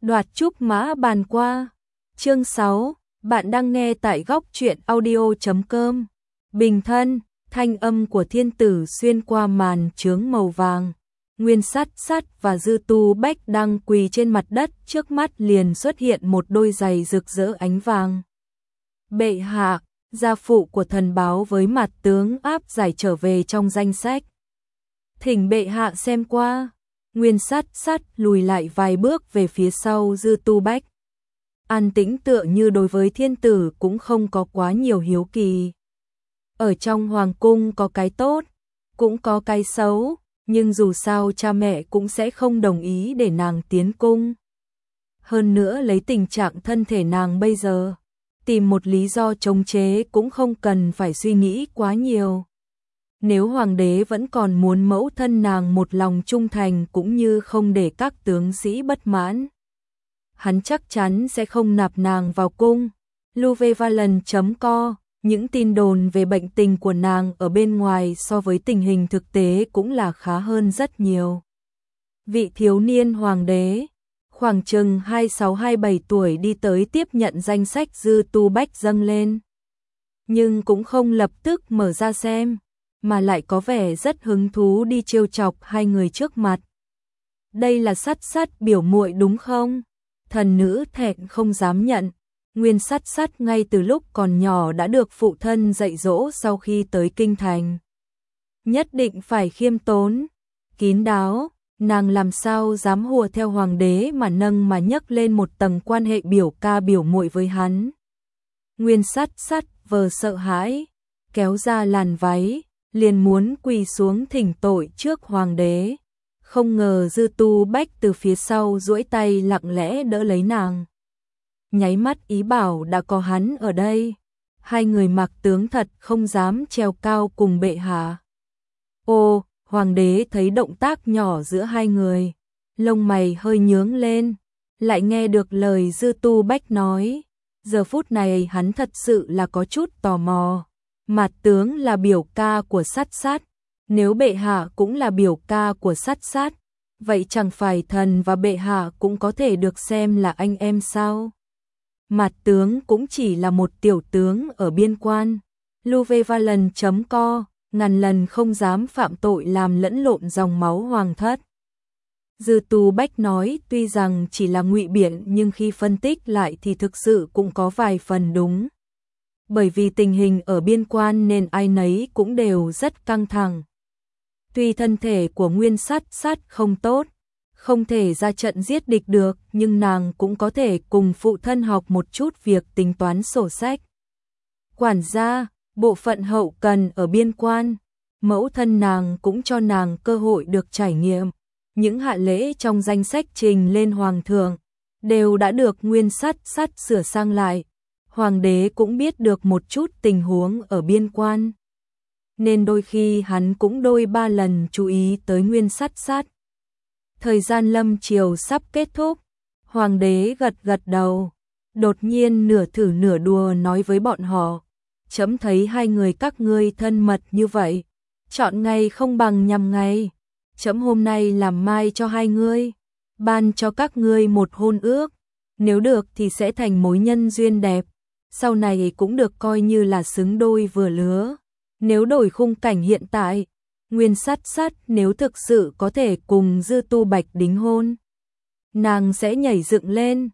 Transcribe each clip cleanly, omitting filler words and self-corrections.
Đoạt trúc mã bàn qua. Chương 6, bạn đang nghe tại góc truyện audio.com. Bình thân, thanh âm của thiên tử xuyên qua màn chướng màu vàng. Nguyên Sắt Sắt và Dư Tu Bách đang quỳ trên mặt đất, trước mắt liền xuất hiện một đôi giày rực rỡ ánh vàng. Bệ hạ, gia phụ của thần báo với mặt tướng áp giải trở về trong danh sách. Thỉnh bệ hạ xem qua. Nguyên Sắt Sắt lùi lại vài bước về phía sau Dư Tu Bách. An tĩnh tựa như đối với thiên tử cũng không có quá nhiều hiếu kỳ. Ở trong hoàng cung có cái tốt, cũng có cái xấu, nhưng dù sao cha mẹ cũng sẽ không đồng ý để nàng tiến cung. Hơn nữa lấy tình trạng thân thể nàng bây giờ, tìm một lý do chống chế cũng không cần phải suy nghĩ quá nhiều. Nếu hoàng đế vẫn còn muốn mẫu thân nàng một lòng trung thành cũng như không để các tướng sĩ bất mãn, hắn chắc chắn sẽ không nạp nàng vào cung. Luvevalent.co, những tin đồn về bệnh tình của nàng ở bên ngoài so với tình hình thực tế cũng là khá hơn rất nhiều. Vị thiếu niên hoàng đế, khoảng chừng 26-27 tuổi đi tới tiếp nhận danh sách Dư Tu Bách dâng lên. Nhưng cũng không lập tức mở ra xem, mà lại có vẻ rất hứng thú đi trêu chọc hai người trước mặt. Đây là Sắt Sắt biểu muội đúng không? Thần nữ thẹn không dám nhận. Nguyên Sắt Sắt ngay từ lúc còn nhỏ đã được phụ thân dạy dỗ sau khi tới kinh thành. Nhất định phải khiêm tốn, kín đáo, nàng làm sao dám hùa theo hoàng đế mà nâng mà nhấc lên một tầng quan hệ biểu ca biểu muội với hắn. Nguyên Sắt Sắt vờ sợ hãi, kéo ra làn váy, liền muốn quỳ xuống thỉnh tội trước hoàng đế. Không ngờ Dư Tu Bách từ phía sau duỗi tay lặng lẽ đỡ lấy nàng. Nháy mắt ý bảo đã có hắn ở đây. Hai người mặc tướng thật không dám treo cao cùng bệ hạ. Ô, hoàng đế thấy động tác nhỏ giữa hai người, lông mày hơi nhướng lên, lại nghe được lời Dư Tu Bách nói. Giờ phút này hắn thật sự là có chút tò mò. Mạt tướng là biểu ca của Sắt Sắt, nếu bệ hạ cũng là biểu ca của Sắt Sắt, vậy chẳng phải thần và bệ hạ cũng có thể được xem là anh em sao? Mạt tướng cũng chỉ là một tiểu tướng ở biên quan. Luvevalent.co, ngàn lần không dám phạm tội làm lẫn lộn dòng máu hoàng thất. Dư Tu Bách nói tuy rằng chỉ là ngụy biện nhưng khi phân tích lại thì thực sự cũng có vài phần đúng. Bởi vì tình hình ở biên quan nên ai nấy cũng đều rất căng thẳng. Tuy thân thể của Nguyên Sắt Sắt không tốt, không thể ra trận giết địch được, nhưng nàng cũng có thể cùng phụ thân học một chút việc tính toán sổ sách. Quản gia, bộ phận hậu cần ở biên quan, mẫu thân nàng cũng cho nàng cơ hội được trải nghiệm. Những hạ lễ trong danh sách trình lên hoàng thượng đều đã được Nguyên Sắt Sắt sửa sang lại. Hoàng đế cũng biết được một chút tình huống ở biên quan, nên đôi khi hắn cũng đôi ba lần chú ý tới Nguyên Sắt Sắt. Thời gian lâm chiều sắp kết thúc, hoàng đế gật gật đầu, đột nhiên nửa thử nửa đùa nói với bọn họ, chấm thấy hai người các ngươi thân mật như vậy, chọn ngày không bằng nhằm ngày, chấm hôm nay làm mai cho hai ngươi, ban cho các ngươi một hôn ước, nếu được thì sẽ thành mối nhân duyên đẹp, sau này cũng được coi như là xứng đôi vừa lứa. Nếu đổi khung cảnh hiện tại, Nguyên Sắt Sắt nếu thực sự có thể cùng Dư Tu Bách đính hôn, nàng sẽ nhảy dựng lên.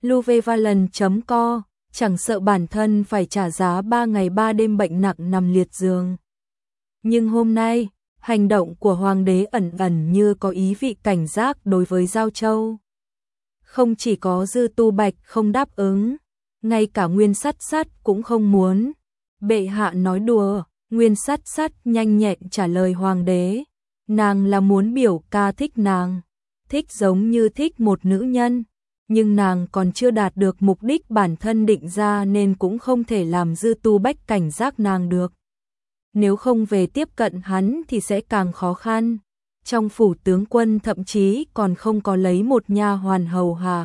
Luvevalent.co, chẳng sợ bản thân phải trả giá 3 ngày 3 đêm bệnh nặng nằm liệt giường. Nhưng hôm nay, hành động của hoàng đế ẩn ẩn như có ý vị cảnh giác đối với Giao Châu. Không chỉ có Dư Tu Bách không đáp ứng, ngay cả Nguyên Sắt Sắt cũng không muốn. Bệ hạ nói đùa. Nguyên Sắt Sắt nhanh nhẹn trả lời hoàng đế, nàng là muốn biểu ca thích nàng, thích giống như thích một nữ nhân, nhưng nàng còn chưa đạt được mục đích bản thân định ra nên cũng không thể làm Dư Tu Bách cảnh giác nàng được. Nếu không về tiếp cận hắn thì sẽ càng khó khăn. Trong phủ tướng quân thậm chí còn không có lấy một nha hoàn hầu hạ.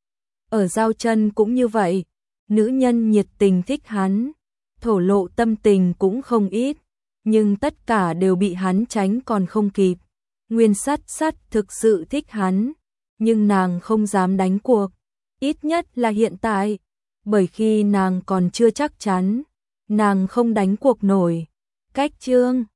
Ở Giao Chân cũng như vậy, nữ nhân nhiệt tình thích hắn, thổ lộ tâm tình cũng không ít, nhưng tất cả đều bị hắn tránh còn không kịp. Nguyên Sắt Sắt thực sự thích hắn, nhưng nàng không dám đánh cuộc, ít nhất là hiện tại, bởi khi nàng còn chưa chắc chắn, nàng không đánh cuộc nổi. Cách chương